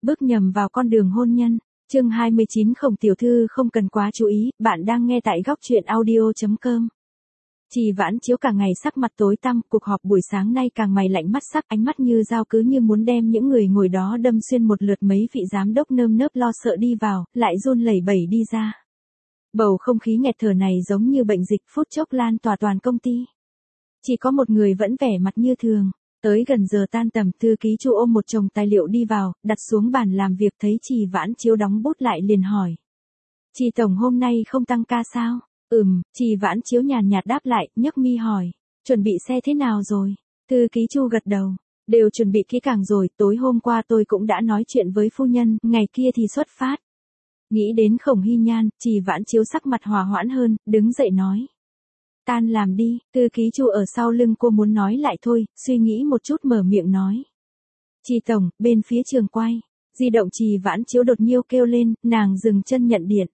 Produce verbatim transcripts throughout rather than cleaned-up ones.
bước nhầm vào con đường hôn nhân. Chương hai mươi chín Khổng tiểu thư không cần quá chú ý, bạn đang nghe tại góc truyện audio chấm com. Trì Vãn Chiếu cả ngày sắc mặt tối tăm, cuộc họp buổi sáng nay càng mày lạnh mắt sắc, ánh mắt như dao cứ như muốn đem những người ngồi đó đâm xuyên một lượt. Mấy vị giám đốc nơm nớp lo sợ đi vào, lại run lẩy bẩy đi ra. Bầu không khí nghẹt thở này giống như bệnh dịch, phút chốc lan tỏa toàn công ty. Chỉ có một người vẫn vẻ mặt như thường. Tới gần giờ tan tầm, thư ký Chu ôm một chồng tài liệu đi vào, đặt xuống bàn làm việc, thấy Trì Vãn Chiếu đóng bút lại liền hỏi. Trì tổng hôm nay không tăng ca sao? Ừm, Trì Vãn Chiếu nhàn nhạt đáp lại, nhấc mi hỏi. Chuẩn bị xe thế nào rồi? Thư ký Chu gật đầu. Đều chuẩn bị kỹ càng rồi, tối hôm qua tôi cũng đã nói chuyện với phu nhân, ngày kia thì xuất phát. Nghĩ đến Khổng Hy Nhan, Trì Vãn Chiếu sắc mặt hòa hoãn hơn, đứng dậy nói. Tan làm đi, thư ký Chu ở sau lưng cô muốn nói lại thôi, suy nghĩ một chút mở miệng nói. Trì tổng, bên phía trường quay, di động Trì Vãn Chiếu đột nhiên kêu lên, nàng dừng chân nhận điện.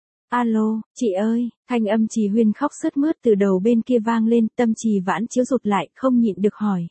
Alo, chị ơi, thanh âm Trì Huyên khóc sướt mướt từ đầu bên kia vang lên, tâm Trì Vãn Chiếu rụt lại, không nhịn được hỏi.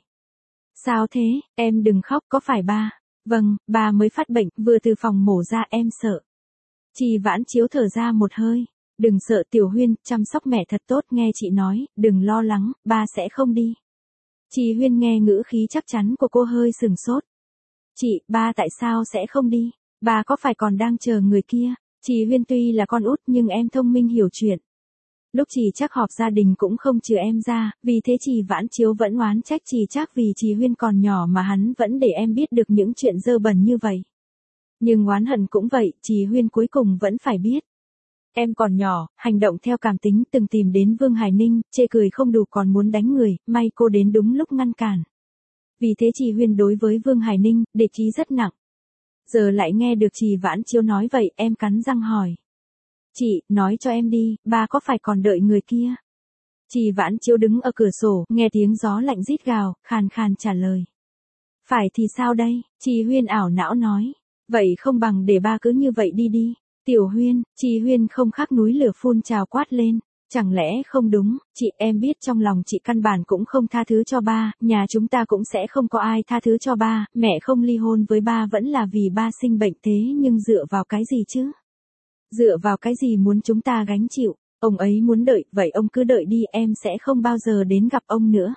Sao thế, em đừng khóc, có phải ba? Vâng, ba mới phát bệnh, vừa từ phòng mổ ra, em sợ. Trì Vãn Chiếu thở ra một hơi. Đừng sợ Tiểu Huyên, chăm sóc mẹ thật tốt, nghe chị nói, đừng lo lắng, ba sẽ không đi. Trì Huyên nghe ngữ khí chắc chắn của cô hơi sừng sốt. Chị, ba tại sao sẽ không đi? Ba có phải còn đang chờ người kia? Trì Huyên tuy là con út nhưng em thông minh hiểu chuyện. Lúc Trì Trác họp gia đình cũng không trừ em ra, vì thế Trì Vãn Chiếu vẫn oán trách Trì Trác vì Trì Huyên còn nhỏ mà hắn vẫn để em biết được những chuyện dơ bẩn như vậy. Nhưng oán hận cũng vậy, Trì Huyên cuối cùng vẫn phải biết. Em còn nhỏ, hành động theo cảm tính, từng tìm đến Vương Hải Ninh, chê cười không đủ còn muốn đánh người, may cô đến đúng lúc ngăn cản. Vì thế Trì Huyên đối với Vương Hải Ninh, địch ý rất nặng. Giờ lại nghe được Trì Vãn Chiếu nói vậy, em cắn răng hỏi. Chị, nói cho em đi, ba có phải còn đợi người kia? Trì Vãn Chiếu đứng ở cửa sổ, nghe tiếng gió lạnh rít gào, khàn khàn trả lời. Phải thì sao đây? Trì Huyên ảo não nói. Vậy không bằng để ba cứ như vậy đi đi. Tiểu Huyên, Trì Huyên không khác núi lửa phun trào quát lên. Chẳng lẽ không đúng, chị em biết trong lòng chị căn bản cũng không tha thứ cho ba, nhà chúng ta cũng sẽ không có ai tha thứ cho ba, mẹ không ly hôn với ba vẫn là vì ba sinh bệnh thế nhưng dựa vào cái gì chứ? Dựa vào cái gì muốn chúng ta gánh chịu, ông ấy muốn đợi, vậy ông cứ đợi đi, em sẽ không bao giờ đến gặp ông nữa.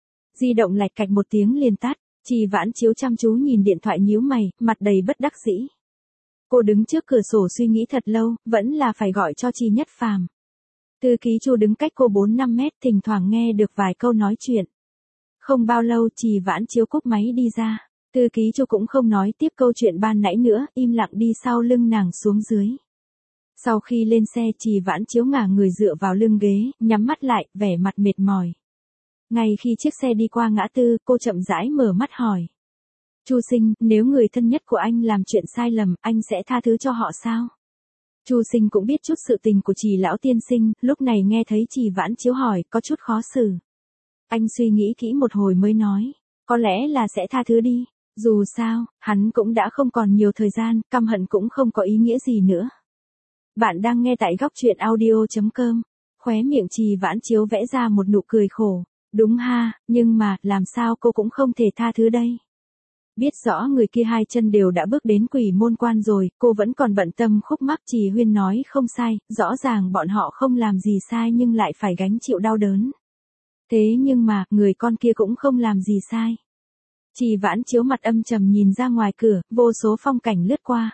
Di động lạch cạch một tiếng liền tắt, Trì Vãn Chiếu chăm chú nhìn điện thoại nhíu mày, mặt đầy bất đắc dĩ. Cô đứng trước cửa sổ suy nghĩ thật lâu, vẫn là phải gọi cho Trì Nhất Phàm. Thư ký Chu đứng cách cô bốn năm mét, thỉnh thoảng nghe được vài câu nói chuyện. Không bao lâu Trì Vãn Chiếu cúp máy đi ra. Thư ký Chu cũng không nói tiếp câu chuyện ban nãy nữa, im lặng đi sau lưng nàng xuống dưới. Sau khi lên xe Trì Vãn Chiếu ngả người dựa vào lưng ghế, nhắm mắt lại, vẻ mặt mệt mỏi. Ngay khi chiếc xe đi qua ngã tư, cô chậm rãi mở mắt hỏi. Chu Sinh, nếu người thân nhất của anh làm chuyện sai lầm, anh sẽ tha thứ cho họ sao? Chu Sinh cũng biết chút sự tình của Trì lão tiên sinh, lúc này nghe thấy Trì Vãn Chiếu hỏi, có chút khó xử. Anh suy nghĩ kỹ một hồi mới nói, có lẽ là sẽ tha thứ đi, dù sao, hắn cũng đã không còn nhiều thời gian, căm hận cũng không có ý nghĩa gì nữa. Bạn đang nghe tại góc truyện audio chấm com, khóe miệng Trì Vãn Chiếu vẽ ra một nụ cười khổ, đúng ha, nhưng mà, làm sao cô cũng không thể tha thứ đây. Biết rõ người kia hai chân đều đã bước đến quỷ môn quan rồi, cô vẫn còn bận tâm khúc mắc. Trì Huyên nói không sai, rõ ràng bọn họ không làm gì sai nhưng lại phải gánh chịu đau đớn. Thế nhưng mà, người con kia cũng không làm gì sai. Trì Vãn Chiếu mặt âm trầm nhìn ra ngoài cửa, vô số phong cảnh lướt qua.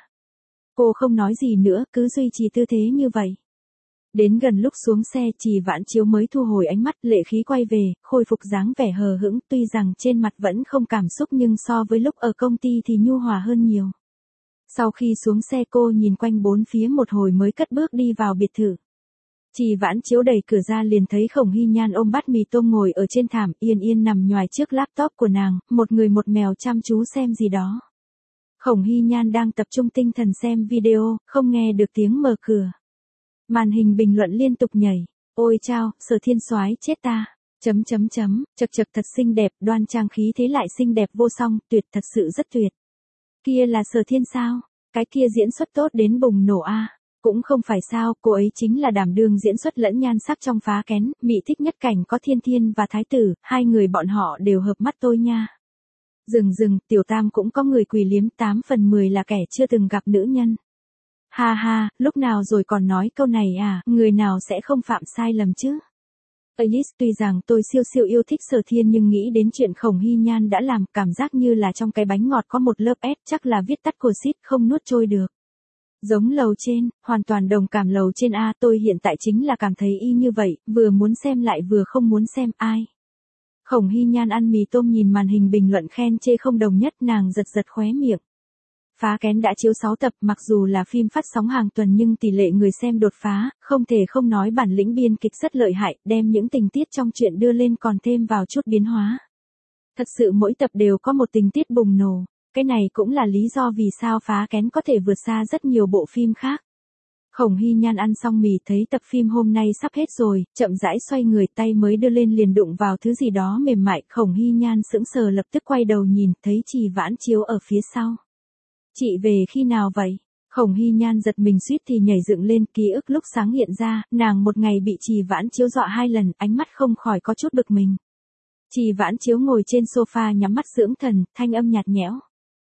Cô không nói gì nữa, cứ duy trì tư thế như vậy. Đến gần lúc xuống xe Trì Vãn Chiếu mới thu hồi ánh mắt, lệ khí quay về, khôi phục dáng vẻ hờ hững, tuy rằng trên mặt vẫn không cảm xúc nhưng so với lúc ở công ty thì nhu hòa hơn nhiều. Sau khi xuống xe cô nhìn quanh bốn phía một hồi mới cất bước đi vào biệt thự. Trì Vãn Chiếu đẩy cửa ra liền thấy Khổng Hy Nhan ôm bát mì tôm ngồi ở trên thảm, yên yên nằm nhoài trước laptop của nàng, một người một mèo chăm chú xem gì đó. Khổng Hy Nhan đang tập trung tinh thần xem video, không nghe được tiếng mở cửa. Màn hình bình luận liên tục nhảy. Ôi chao, Sở Thiên soái chết ta. Chấm chấm chấm, chật chật thật xinh đẹp, đoan trang khí thế lại xinh đẹp vô song, tuyệt thật sự rất tuyệt. Kia là Sở Thiên sao? Cái kia diễn xuất tốt đến bùng nổ a. Cũng không phải sao, cô ấy chính là đảm đương diễn xuất lẫn nhan sắc trong Phá Kén, mỹ thích nhất cảnh có Thiên Thiên và Thái Tử, hai người bọn họ đều hợp mắt tôi nha. Dừng dừng, tiểu tam cũng có người quỷ liếm, tám phần mười là kẻ chưa từng gặp nữ nhân. Ha ha, lúc nào rồi còn nói câu này à, người nào sẽ không phạm sai lầm chứ. Alice, tuy rằng tôi siêu siêu yêu thích Sở Thiên nhưng nghĩ đến chuyện Khổng Hy Nhan đã làm, cảm giác như là trong cái bánh ngọt có một lớp ép, chắc là viết tắt của xít không nuốt trôi được. Giống lầu trên, hoàn toàn đồng cảm lầu trên a, tôi hiện tại chính là cảm thấy y như vậy, vừa muốn xem lại vừa không muốn xem ai. Khổng Hy Nhan ăn mì tôm nhìn màn hình bình luận khen chê không đồng nhất, nàng giật giật khóe miệng. Phá Kén đã chiếu sáu tập, mặc dù là phim phát sóng hàng tuần nhưng tỷ lệ người xem đột phá, không thể không nói bản lĩnh biên kịch rất lợi hại, đem những tình tiết trong truyện đưa lên còn thêm vào chút biến hóa. Thật sự mỗi tập đều có một tình tiết bùng nổ, cái này cũng là lý do vì sao Phá Kén có thể vượt xa rất nhiều bộ phim khác. Khổng Hy Nhan ăn xong mì thấy tập phim hôm nay sắp hết rồi, chậm rãi xoay người, tay mới đưa lên liền đụng vào thứ gì đó mềm mại, Khổng Hy Nhan sững sờ lập tức quay đầu nhìn, thấy Trì Vãn Chiếu ở phía sau. Chị về khi nào vậy? Khổng Hy Nhan giật mình suýt thì nhảy dựng lên, ký ức lúc sáng hiện ra, nàng một ngày bị Trì Vãn Chiếu dọa hai lần, ánh mắt không khỏi có chút bực mình. Trì Vãn Chiếu ngồi trên sofa nhắm mắt dưỡng thần, thanh âm nhạt nhẽo.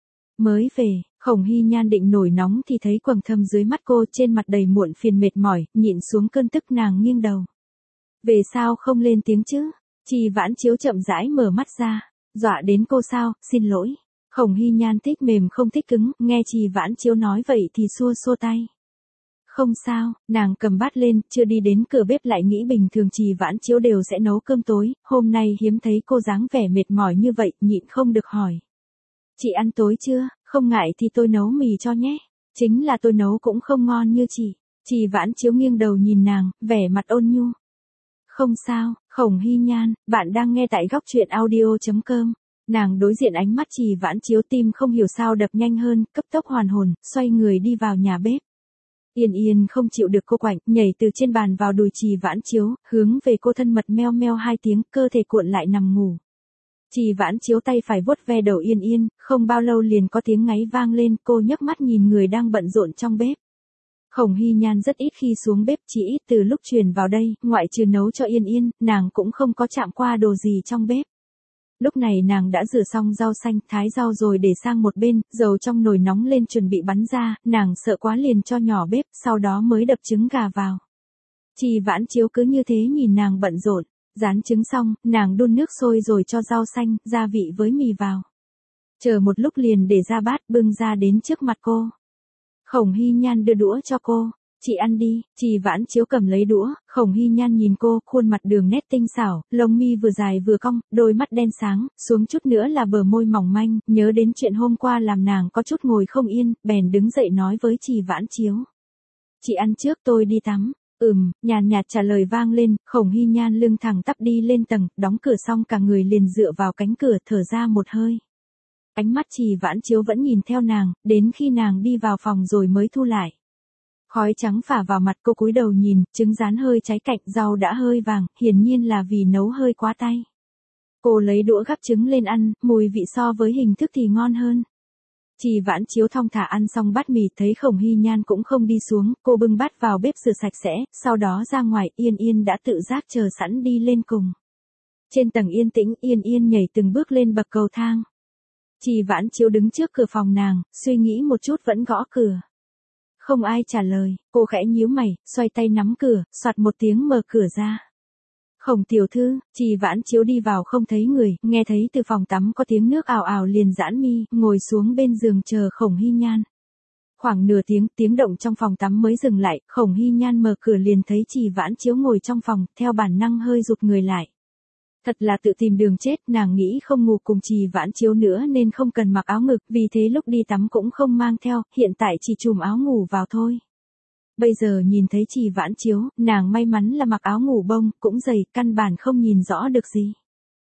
Mới về, Khổng Hy Nhan định nổi nóng thì thấy quầng thâm dưới mắt cô, trên mặt đầy muộn phiền mệt mỏi, nhịn xuống cơn tức nàng nghiêng đầu. Về sao không lên tiếng chứ? Trì Vãn Chiếu chậm rãi mở mắt ra. Dọa đến cô sao, xin lỗi. Khổng Hy Nhan thích mềm không thích cứng, nghe Trì Vãn Chiếu nói vậy thì xua xua tay. Không sao, nàng cầm bát lên, chưa đi đến cửa bếp lại nghĩ bình thường Trì Vãn Chiếu đều sẽ nấu cơm tối, hôm nay hiếm thấy cô dáng vẻ mệt mỏi như vậy, nhịn không được hỏi. Chị ăn tối chưa, không ngại thì tôi nấu mì cho nhé, chính là tôi nấu cũng không ngon như chị. Trì Vãn Chiếu nghiêng đầu nhìn nàng, vẻ mặt ôn nhu. Không sao, Khổng Hy Nhan, bạn đang nghe tại góc truyện audio chấm com. Nàng đối diện ánh mắt Trì Vãn Chiếu, tim không hiểu sao đập nhanh hơn, cấp tốc hoàn hồn, xoay người đi vào nhà bếp. Yên Yên không chịu được cô quạnh, nhảy từ trên bàn vào đùi Trì Vãn Chiếu, hướng về cô thân mật meo meo hai tiếng, cơ thể cuộn lại nằm ngủ. Trì Vãn Chiếu tay phải vuốt ve đầu Yên Yên, không bao lâu liền có tiếng ngáy vang lên, cô nhấc mắt nhìn người đang bận rộn trong bếp. Khổng Hy Nhan rất ít khi xuống bếp, chỉ ít từ lúc chuyển vào đây, ngoại trừ nấu cho Yên Yên, nàng cũng không có chạm qua đồ gì trong bếp. Lúc này nàng đã rửa xong rau xanh, thái rau rồi để sang một bên, dầu trong nồi nóng lên chuẩn bị bắn ra, nàng sợ quá liền cho nhỏ bếp, sau đó mới đập trứng gà vào. Trì Vãn Chiếu cứ như thế nhìn nàng bận rộn, rán trứng xong, nàng đun nước sôi rồi cho rau xanh, gia vị với mì vào. Chờ một lúc liền để ra bát bưng ra đến trước mặt cô. Khổng Hy Nhan đưa đũa cho cô. Chị ăn đi. Trì Vãn Chiếu cầm lấy đũa, Khổng Hy Nhan nhìn cô, khuôn mặt đường nét tinh xảo, lông mi vừa dài vừa cong, đôi mắt đen sáng, xuống chút nữa là bờ môi mỏng manh, nhớ đến chuyện hôm qua làm nàng có chút ngồi không yên, bèn đứng dậy nói với Trì Vãn Chiếu. Chị ăn trước, tôi đi tắm. Ừm, nhàn nhạt trả lời vang lên, Khổng Hy Nhan lưng thẳng tắp đi lên tầng, đóng cửa xong cả người liền dựa vào cánh cửa thở ra một hơi. Ánh mắt Trì Vãn Chiếu vẫn nhìn theo nàng, đến khi nàng đi vào phòng rồi mới thu lại. Khói trắng phả vào mặt cô, cúi đầu nhìn, trứng rán hơi cháy cạnh, rau đã hơi vàng, hiển nhiên là vì nấu hơi quá tay. Cô lấy đũa gắp trứng lên ăn, mùi vị so với hình thức thì ngon hơn. Trì Vãn Chiếu thong thả ăn xong bát mì, thấy Khổng Hy Nhan cũng không đi xuống, cô bưng bát vào bếp rửa sạch sẽ, sau đó ra ngoài, Yên Yên đã tự giác chờ sẵn đi lên cùng. Trên tầng yên tĩnh, Yên Yên nhảy từng bước lên bậc cầu thang. Trì Vãn Chiếu đứng trước cửa phòng nàng, suy nghĩ một chút vẫn gõ cửa. Không ai trả lời, cô khẽ nhíu mày, xoay tay nắm cửa, soạt một tiếng mở cửa ra. Khổng tiểu thư. Trì Vãn Chiếu đi vào không thấy người, nghe thấy từ phòng tắm có tiếng nước ào ào liền giãn mi, ngồi xuống bên giường chờ Khổng Hy Nhan. Khoảng nửa tiếng, tiếng động trong phòng tắm mới dừng lại, Khổng Hy Nhan mở cửa liền thấy Trì Vãn Chiếu ngồi trong phòng, theo bản năng hơi rụt người lại. Thật là tự tìm đường chết, nàng nghĩ không ngủ cùng Trì Vãn Chiếu nữa nên không cần mặc áo ngực, vì thế lúc đi tắm cũng không mang theo, hiện tại chỉ trùm áo ngủ vào thôi. Bây giờ nhìn thấy Trì Vãn Chiếu, nàng may mắn là mặc áo ngủ bông, cũng dày, căn bản không nhìn rõ được gì.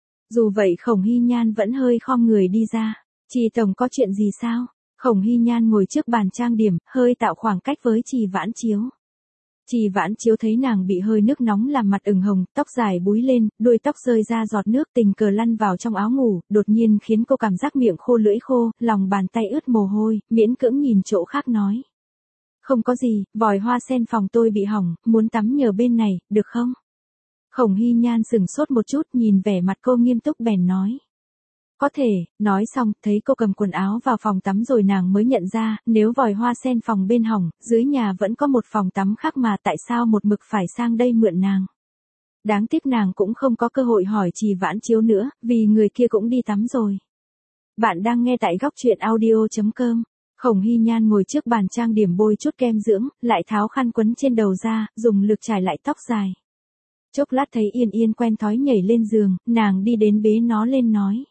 Dù vậy Khổng Hy Nhan vẫn hơi khom người đi ra. Trì tổng có chuyện gì sao? Khổng Hy Nhan ngồi trước bàn trang điểm, hơi tạo khoảng cách với Trì Vãn Chiếu. Trì Vãn Chiếu thấy nàng bị hơi nước nóng làm mặt ửng hồng, tóc dài búi lên, đuôi tóc rơi ra giọt nước tình cờ lăn vào trong áo ngủ, đột nhiên khiến cô cảm giác miệng khô lưỡi khô, lòng bàn tay ướt mồ hôi, miễn cưỡng nhìn chỗ khác nói. Không có gì, vòi hoa sen phòng tôi bị hỏng, muốn tắm nhờ bên này, được không? Khổng Hy Nhan sửng sốt một chút nhìn vẻ mặt cô nghiêm túc bèn nói. Có thể, nói xong, thấy cô cầm quần áo vào phòng tắm rồi nàng mới nhận ra, nếu vòi hoa sen phòng bên hỏng, dưới nhà vẫn có một phòng tắm khác mà tại sao một mực phải sang đây mượn nàng. Đáng tiếc nàng cũng không có cơ hội hỏi Trì Vãn Chiếu nữa, vì người kia cũng đi tắm rồi. Bạn đang nghe tại góc truyện audio chấm com. Khổng Hy Nhan ngồi trước bàn trang điểm bôi chút kem dưỡng, lại tháo khăn quấn trên đầu ra, dùng lực trải lại tóc dài. Chốc lát thấy Yên Yên quen thói nhảy lên giường, nàng đi đến bế nó lên nói.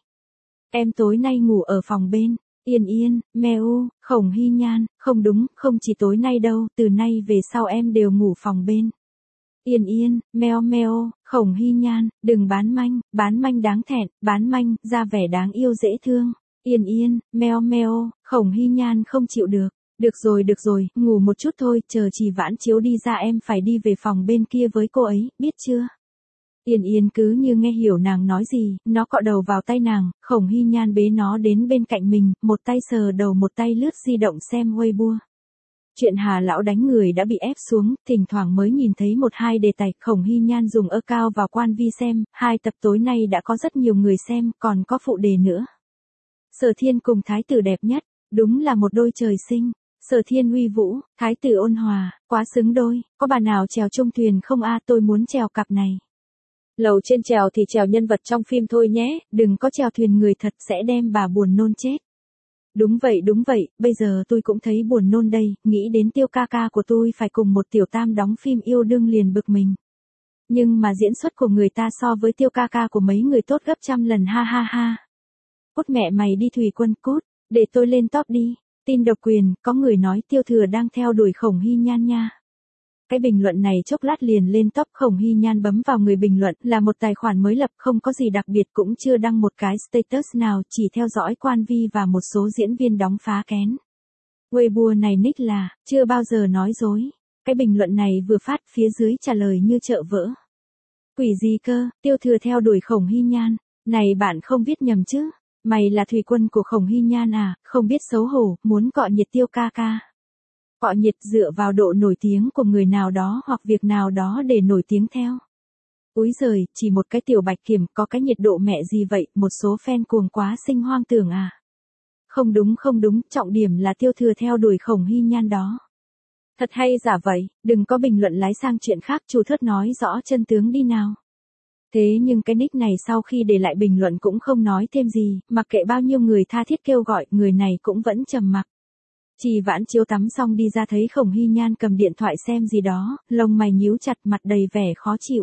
Em tối nay ngủ ở phòng bên. Yên Yên, meo, Khổng Hy Nhan, không đúng, không chỉ tối nay đâu, từ nay về sau em đều ngủ phòng bên. Yên Yên, meo meo, Khổng Hy Nhan, đừng bán manh, bán manh đáng thẹn, bán manh, ra vẻ đáng yêu dễ thương. Yên Yên, meo meo, Khổng Hy Nhan không chịu được. Được rồi được rồi, ngủ một chút thôi, chờ Trì Vãn Chiếu đi ra em phải đi về phòng bên kia với cô ấy, biết chưa? Yên Yên cứ như nghe hiểu nàng nói gì, nó cọ đầu vào tay nàng, Khổng Hy Nhan bế nó đến bên cạnh mình, một tay sờ đầu một tay lướt di động xem Weibo. Chuyện Hà Lão đánh người đã bị ép xuống, thỉnh thoảng mới nhìn thấy một hai đề tài, Khổng Hy Nhan dùng ơ cao vào quan vi xem, hai tập tối nay đã có rất nhiều người xem, còn có phụ đề nữa. Sở Thiên cùng thái tử đẹp nhất, đúng là một đôi trời sinh. Sở Thiên uy vũ, thái tử ôn hòa, quá xứng đôi, có bà nào chèo chung thuyền không a, tôi muốn chèo cặp này. Lầu trên chèo thì chèo nhân vật trong phim thôi nhé, đừng có chèo thuyền người thật sẽ đem bà buồn nôn chết. Đúng vậy đúng vậy, bây giờ tôi cũng thấy buồn nôn đây, nghĩ đến Tiêu ca ca của tôi phải cùng một tiểu tam đóng phim yêu đương liền bực mình. Nhưng mà diễn xuất của người ta so với Tiêu ca ca của mấy người tốt gấp trăm lần ha ha ha. Cút mẹ mày đi Thùy Quân cút, để tôi lên top đi. Tin độc quyền, có người nói Tiêu Thừa đang theo đuổi Khổng Hy Nhan nha. Cái bình luận này chốc lát liền lên top. Khổng Hy Nhan bấm vào người bình luận, là một tài khoản mới lập, không có gì đặc biệt, cũng chưa đăng một cái status nào, chỉ theo dõi Quan Vi và một số diễn viên đóng phá kén. Weibo này nick là, chưa bao giờ nói dối. Cái bình luận này vừa phát, phía dưới trả lời như chợ vỡ. Quỷ gì cơ, Tiêu Thừa theo đuổi Khổng Hy Nhan, này bạn không viết nhầm chứ? Mày là Thùy Quân của Khổng Hy Nhan à, không biết xấu hổ, muốn cọ nhiệt Tiêu ca ca. Cọ nhiệt dựa vào độ nổi tiếng của người nào đó hoặc việc nào đó để nổi tiếng theo. Úi giời, chỉ một cái tiểu bạch kiểm có cái nhiệt độ mẹ gì vậy, một số fan cuồng quá sinh hoang tưởng à. Không đúng không đúng, trọng điểm là Tiêu Thừa theo đuổi Khổng Hy Nhan đó. Thật hay giả vậy, đừng có bình luận lái sang chuyện khác, chủ thớt nói rõ chân tướng đi nào. Thế nhưng cái nick này sau khi để lại bình luận cũng không nói thêm gì, mặc kệ bao nhiêu người tha thiết kêu gọi, người này cũng vẫn trầm mặc. Trì Vãn Chiếu tắm xong đi ra thấy Khổng Hy Nhan cầm điện thoại xem gì đó, lông mày nhíu chặt, mặt đầy vẻ khó chịu.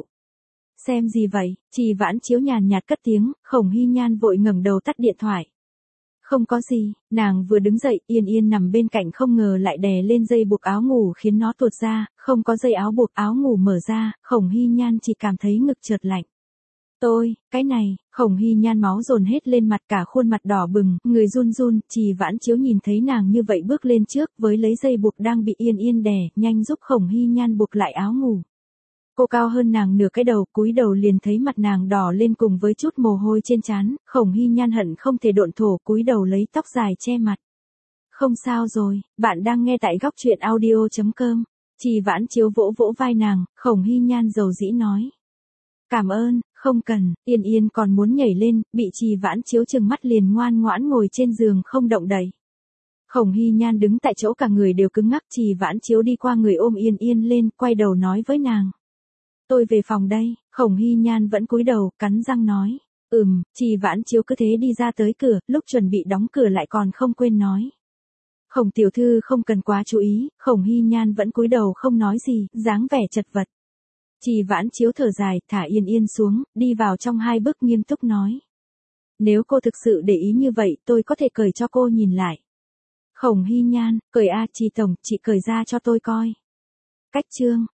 Xem gì vậy? Trì Vãn Chiếu nhàn nhạt cất tiếng, Khổng Hy Nhan vội ngẩng đầu tắt điện thoại. Không có gì, nàng vừa đứng dậy, Yên Yên nằm bên cạnh không ngờ lại đè lên dây buộc áo ngủ khiến nó tuột ra, không có dây áo buộc, áo ngủ mở ra, Khổng Hy Nhan chỉ cảm thấy ngực chợt lạnh. Tôi, cái này, Khổng Hy Nhan máu dồn hết lên mặt, cả khuôn mặt đỏ bừng, người run run. Trì Vãn Chiếu nhìn thấy nàng như vậy bước lên trước với lấy dây buộc đang bị Yên Yên đè, nhanh giúp Khổng Hy Nhan buộc lại áo ngủ. Cô cao hơn nàng nửa cái đầu, cúi đầu liền thấy mặt nàng đỏ lên cùng với chút mồ hôi trên trán, Khổng Hy Nhan hận không thể độn thổ, cúi đầu lấy tóc dài che mặt. Không sao rồi, bạn đang nghe tại góc truyện audio chấm com. Trì Vãn Chiếu vỗ vỗ vai nàng, Khổng Hy Nhan dầu dĩ nói. Cảm ơn, không cần. Yên Yên còn muốn nhảy lên, bị Trì Vãn Chiếu trừng mắt liền ngoan ngoãn ngồi trên giường không động đậy. Khổng Hy Nhan đứng tại chỗ cả người đều cứng ngắc. Trì Vãn Chiếu đi qua người ôm Yên Yên lên, quay đầu nói với nàng. Tôi về phòng đây. Khổng Hy Nhan vẫn cúi đầu, cắn răng nói. Ừm, Trì Vãn Chiếu cứ thế đi ra tới cửa, lúc chuẩn bị đóng cửa lại còn không quên nói. Khổng tiểu thư không cần quá chú ý. Khổng Hy Nhan vẫn cúi đầu không nói gì, dáng vẻ chật vật. Trì Vãn Chiếu thở dài, thả Yên Yên xuống, đi vào trong hai bước nghiêm túc nói. Nếu cô thực sự để ý như vậy, tôi có thể cởi cho cô nhìn lại. Khổng Hy Nhan, cởi a, Trì tổng, chị cởi ra cho tôi coi. Cách chương.